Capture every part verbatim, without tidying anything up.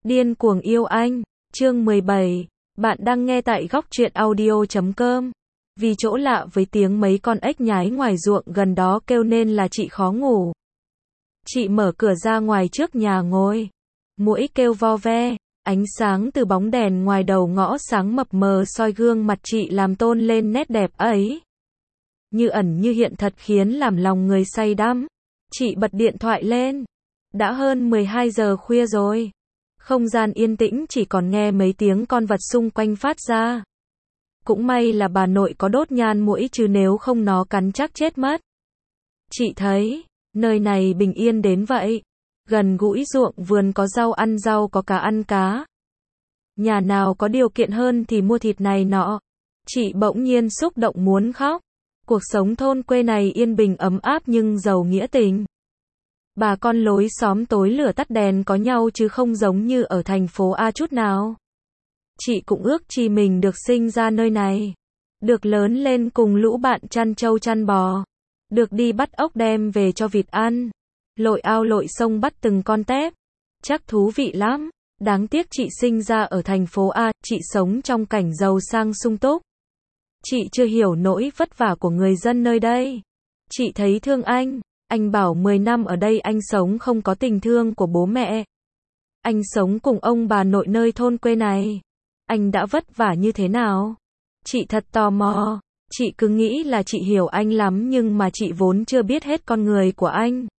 Điên cuồng yêu anh, chương mười bảy, bạn đang nghe tại góc truyện audio chấm com. Vì chỗ lạ với tiếng mấy con ếch nhái ngoài ruộng gần đó kêu nên là chị khó ngủ. Chị mở cửa ra ngoài trước nhà ngồi. Muỗi kêu vo ve, ánh sáng từ bóng đèn ngoài đầu ngõ sáng mập mờ soi gương mặt chị làm tôn lên nét đẹp ấy. Như ẩn như hiện thật khiến làm lòng người say đắm. Chị bật điện thoại lên. Đã hơn mười hai giờ khuya rồi. Không gian yên tĩnh chỉ còn nghe mấy tiếng con vật xung quanh phát ra. Cũng may là bà nội có đốt nhang muỗi chứ nếu không nó cắn chắc chết mất. Chị thấy, nơi này bình yên đến vậy. Gần gũi ruộng vườn có rau ăn rau có cá ăn cá. Nhà nào có điều kiện hơn thì mua thịt này nọ. Chị bỗng nhiên xúc động muốn khóc. Cuộc sống thôn quê này yên bình ấm áp nhưng giàu nghĩa tình. Bà con lối xóm tối lửa tắt đèn có nhau chứ không giống như ở thành phố A chút nào. Chị cũng ước chi mình được sinh ra nơi này. Được lớn lên cùng lũ bạn chăn trâu chăn bò. Được đi bắt ốc đem về cho vịt ăn. Lội ao lội sông bắt từng con tép. Chắc thú vị lắm. Đáng tiếc chị sinh ra ở thành phố A, chị sống trong cảnh giàu sang sung túc. Chị chưa hiểu nỗi vất vả của người dân nơi đây. Chị thấy thương anh. Anh bảo mười năm ở đây anh sống không có tình thương của bố mẹ. Anh sống cùng ông bà nội nơi thôn quê này. Anh đã vất vả như thế nào? Chị thật tò mò. Chị cứ nghĩ là chị hiểu anh lắm nhưng mà chị vốn chưa biết hết con người của anh.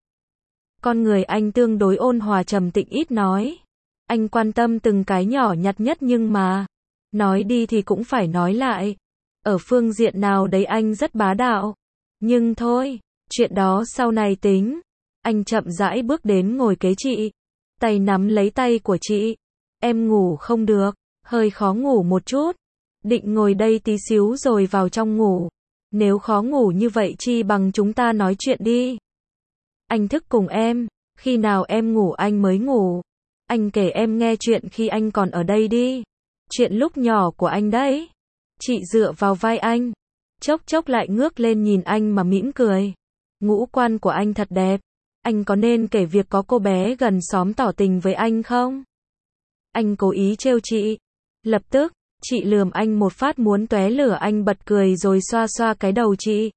Con người anh tương đối ôn hòa trầm tĩnh ít nói. Anh quan tâm từng cái nhỏ nhặt nhất nhưng mà nói đi thì cũng phải nói lại. Ở phương diện nào đấy anh rất bá đạo. Nhưng thôi, chuyện đó sau này tính. Anh chậm rãi bước đến ngồi kế chị. Tay nắm lấy tay của chị. Em ngủ không được, hơi khó ngủ một chút. Định ngồi đây tí xíu rồi vào trong ngủ. Nếu khó ngủ như vậy chi bằng chúng ta nói chuyện đi. Anh thức cùng em, khi nào em ngủ anh mới ngủ. Anh kể em nghe chuyện khi anh còn ở đây đi. Chuyện lúc nhỏ của anh đấy. Chị dựa vào vai anh. Chốc chốc lại ngước lên nhìn anh mà mỉm cười. Ngũ quan của anh thật đẹp. Anh có nên kể việc có cô bé gần xóm tỏ tình với anh không? Anh cố ý trêu chị. Lập tức, chị lườm anh một phát muốn tóe lửa anh bật cười rồi xoa xoa cái đầu chị.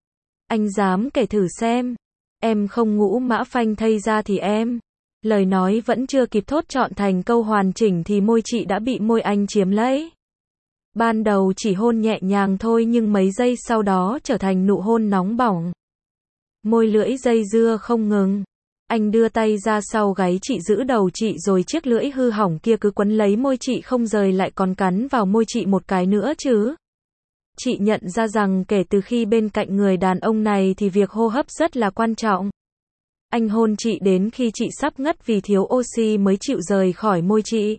Anh dám kể thử xem. Em không ngũ mã phanh thây ra thì em. Lời nói vẫn chưa kịp thốt trọn thành câu hoàn chỉnh thì môi chị đã bị môi anh chiếm lấy. Ban đầu chỉ hôn nhẹ nhàng thôi nhưng mấy giây sau đó trở thành nụ hôn nóng bỏng. Môi lưỡi dây dưa không ngừng. Anh đưa tay ra sau gáy chị giữ đầu chị rồi chiếc lưỡi hư hỏng kia cứ quấn lấy môi chị không rời lại còn cắn vào môi chị một cái nữa chứ. Chị nhận ra rằng kể từ khi bên cạnh người đàn ông này thì việc hô hấp rất là quan trọng. Anh hôn chị đến khi chị sắp ngất vì thiếu oxy mới chịu rời khỏi môi chị.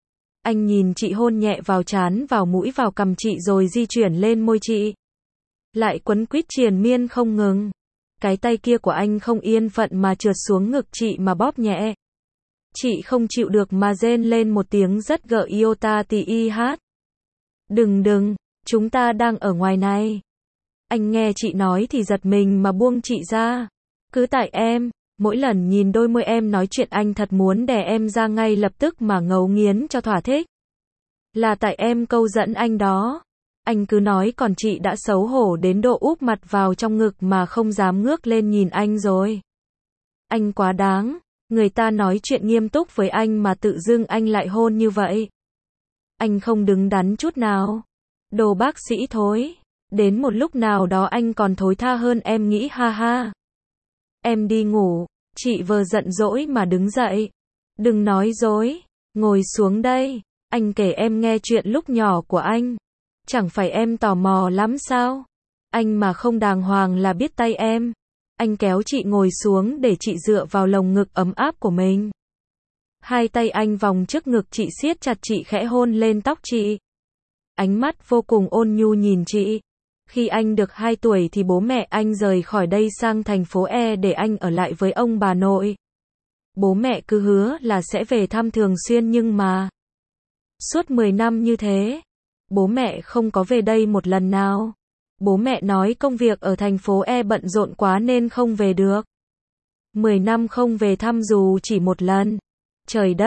Anh nhìn chị hôn nhẹ vào trán vào mũi vào cằm chị rồi di chuyển lên môi chị. Lại quấn quýt triền miên không ngừng. Cái tay kia của anh không yên phận mà trượt xuống ngực chị mà bóp nhẹ. Chị không chịu được mà rên lên một tiếng rất gợ iota tì y hát. Đừng đừng, chúng ta đang ở ngoài này. Anh nghe chị nói thì giật mình mà buông chị ra. Cứ tại em, mỗi lần nhìn đôi môi em nói chuyện anh thật muốn đè em ra ngay lập tức mà ngấu nghiến cho thỏa thích. Là tại em câu dẫn anh đó. Anh cứ nói còn chị đã xấu hổ đến độ úp mặt vào trong ngực mà không dám ngước lên nhìn anh rồi. Anh quá đáng, người ta nói chuyện nghiêm túc với anh mà tự dưng anh lại hôn như vậy. Anh không đứng đắn chút nào. Đồ bác sĩ thối. Đến một lúc nào đó anh còn thối tha hơn em nghĩ ha ha. Em đi ngủ, chị vờ giận dỗi mà đứng dậy. Đừng nói dối, ngồi xuống đây, anh kể em nghe chuyện lúc nhỏ của anh. Chẳng phải em tò mò lắm sao? Anh mà không đàng hoàng là biết tay em. Anh kéo chị ngồi xuống để chị dựa vào lồng ngực ấm áp của mình. Hai tay anh vòng trước ngực chị siết chặt chị khẽ hôn lên tóc chị. Ánh mắt vô cùng ôn nhu nhìn chị. Khi anh được hai tuổi thì bố mẹ anh rời khỏi đây sang thành phố E để anh ở lại với ông bà nội. Bố mẹ cứ hứa là sẽ về thăm thường xuyên nhưng mà suốt mười năm như thế, bố mẹ không có về đây một lần nào. Bố mẹ nói công việc ở thành phố E bận rộn quá nên không về được. Mười năm không về thăm dù chỉ một lần. Trời đất,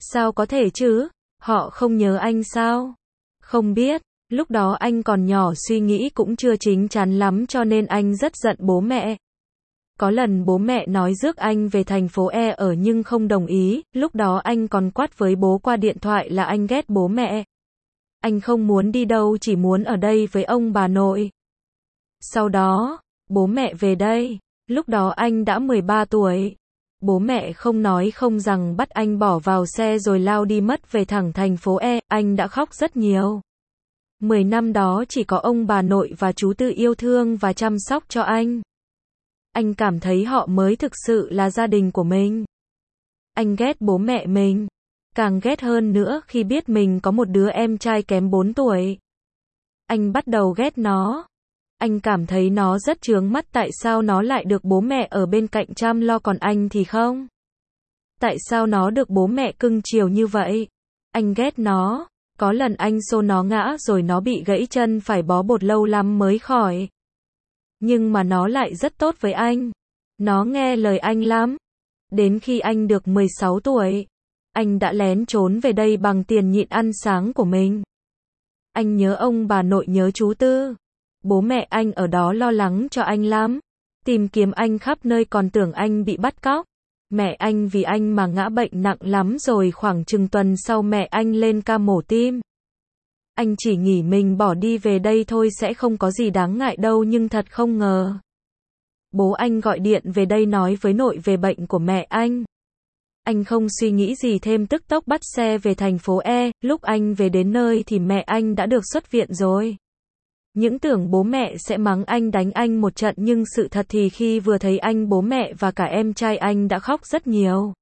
Sao có thể chứ? Họ không nhớ anh sao? Không biết, lúc đó anh còn nhỏ suy nghĩ cũng chưa chín chắn lắm cho nên anh rất giận bố mẹ. Có lần bố mẹ nói rước anh về thành phố E ở nhưng không đồng ý, lúc đó anh còn quát với bố qua điện thoại là anh ghét bố mẹ. Anh không muốn đi đâu, chỉ muốn ở đây với ông bà nội. Sau đó, bố mẹ về đây, lúc đó anh đã mười ba tuổi. Bố mẹ không nói không rằng bắt anh bỏ vào xe rồi lao đi mất về thẳng thành phố E, anh đã khóc rất nhiều. Mười năm đó chỉ có ông bà nội và chú Tư yêu thương và chăm sóc cho anh. Anh cảm thấy họ mới thực sự là gia đình của mình. Anh ghét bố mẹ mình. Càng ghét hơn nữa khi biết mình có một đứa em trai kém bốn tuổi. Anh bắt đầu ghét nó. Anh cảm thấy nó rất chướng mắt, tại sao nó lại được bố mẹ ở bên cạnh chăm lo còn anh thì không? Tại sao nó được bố mẹ cưng chiều như vậy? Anh ghét nó. Có lần anh xô nó ngã rồi nó bị gãy chân phải bó bột lâu lắm mới khỏi. Nhưng mà nó lại rất tốt với anh. Nó nghe lời anh lắm. Đến khi anh được mười sáu tuổi, anh đã lén trốn về đây bằng tiền nhịn ăn sáng của mình. Anh nhớ ông bà nội, nhớ chú Tư. Bố mẹ anh ở đó lo lắng cho anh lắm. Tìm kiếm anh khắp nơi còn tưởng anh bị bắt cóc. Mẹ anh vì anh mà ngã bệnh nặng lắm rồi, khoảng chừng tuần sau mẹ anh lên ca mổ tim. Anh chỉ nghĩ mình bỏ đi về đây thôi sẽ không có gì đáng ngại đâu, nhưng thật không ngờ. Bố anh gọi điện về đây nói với nội về bệnh của mẹ anh. Anh không suy nghĩ gì thêm, tức tốc bắt xe về thành phố E, lúc anh về đến nơi thì mẹ anh đã được xuất viện rồi. Những tưởng bố mẹ sẽ mắng anh, đánh anh một trận, nhưng sự thật thì khi vừa thấy anh, bố mẹ và cả em trai anh đã khóc rất nhiều.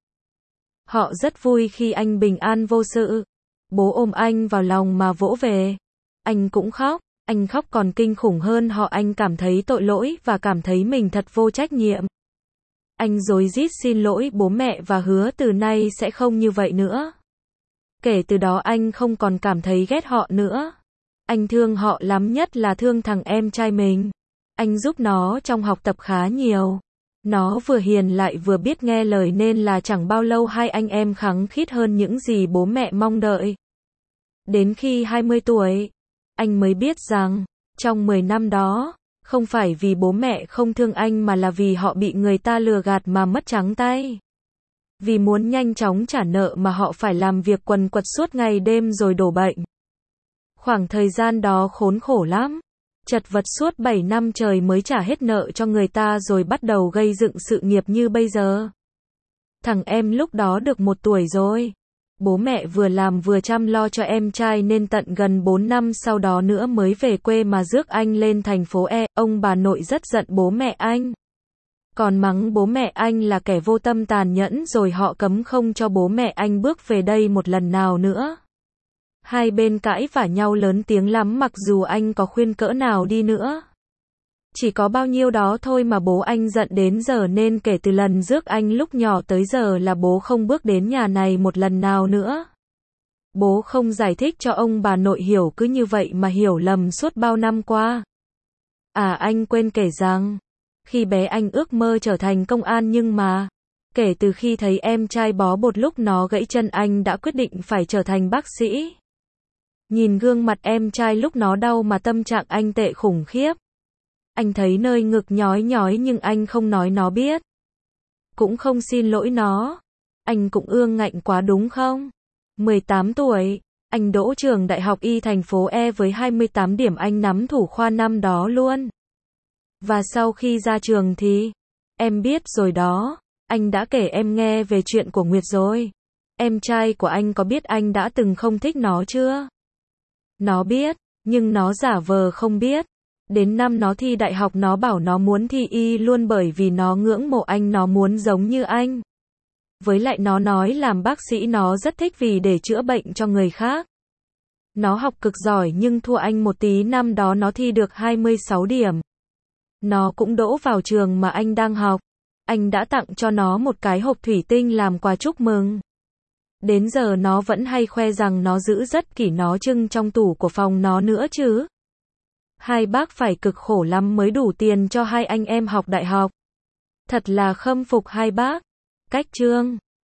Họ rất vui khi anh bình an vô sự. Bố ôm anh vào lòng mà vỗ về. Anh cũng khóc, anh khóc còn kinh khủng hơn họ, anh cảm thấy tội lỗi và cảm thấy mình thật vô trách nhiệm. Anh rối rít xin lỗi bố mẹ và hứa từ nay sẽ không như vậy nữa. Kể từ đó anh không còn cảm thấy ghét họ nữa. Anh thương họ lắm, nhất là thương thằng em trai mình. Anh giúp nó trong học tập khá nhiều. Nó vừa hiền lại vừa biết nghe lời nên là chẳng bao lâu hai anh em khăng khít hơn những gì bố mẹ mong đợi. Đến khi hai mươi tuổi, anh mới biết rằng, trong mười năm đó, không phải vì bố mẹ không thương anh mà là vì họ bị người ta lừa gạt mà mất trắng tay. Vì muốn nhanh chóng trả nợ mà họ phải làm việc quần quật suốt ngày đêm rồi đổ bệnh. Khoảng thời gian đó khốn khổ lắm. Chật vật suốt bảy năm trời mới trả hết nợ cho người ta rồi bắt đầu gây dựng sự nghiệp như bây giờ. Thằng em lúc đó được một tuổi rồi. Bố mẹ vừa làm vừa chăm lo cho em trai nên tận gần bốn năm sau đó nữa mới về quê mà rước anh lên thành phố E. Ông bà nội rất giận bố mẹ anh. Còn mắng bố mẹ anh là kẻ vô tâm tàn nhẫn, rồi họ cấm không cho bố mẹ anh bước về đây một lần nào nữa. Hai bên cãi vả nhau lớn tiếng lắm, mặc dù anh có khuyên cỡ nào đi nữa. Chỉ có bao nhiêu đó thôi mà bố anh giận đến giờ, nên kể từ lần rước anh lúc nhỏ tới giờ là bố không bước đến nhà này một lần nào nữa. Bố không giải thích cho ông bà nội hiểu, cứ như vậy mà hiểu lầm suốt bao năm qua. À, anh quên kể rằng, khi bé anh ước mơ trở thành công an, nhưng mà kể từ khi thấy em trai bó bột lúc nó gãy chân, anh đã quyết định phải trở thành bác sĩ. Nhìn gương mặt em trai lúc nó đau mà tâm trạng anh tệ khủng khiếp. Anh thấy nơi ngực nhói nhói nhưng anh không nói nó biết. Cũng không xin lỗi nó. Anh cũng ương ngạnh quá đúng không? mười tám tuổi, anh đỗ trường Đại học Y thành phố E với hai mươi tám điểm, anh nắm thủ khoa năm đó luôn. Và sau khi ra trường thì, em biết rồi đó, anh đã kể em nghe về chuyện của Nguyệt rồi. Em trai của anh có biết anh đã từng không thích nó chưa? Nó biết, nhưng nó giả vờ không biết. Đến năm nó thi đại học nó bảo nó muốn thi y luôn bởi vì nó ngưỡng mộ anh, nó muốn giống như anh. Với lại nó nói làm bác sĩ nó rất thích vì để chữa bệnh cho người khác. Nó học cực giỏi nhưng thua anh một tí, năm đó nó thi được hai mươi sáu điểm. Nó cũng đỗ vào trường mà anh đang học. Anh đã tặng cho nó một cái hộp thủy tinh làm quà chúc mừng. Đến giờ nó vẫn hay khoe rằng nó giữ rất kỹ, nó trưng trong tủ của phòng nó nữa chứ. Hai bác phải cực khổ lắm mới đủ tiền cho hai anh em học đại học. Thật là khâm phục hai bác. Cách chương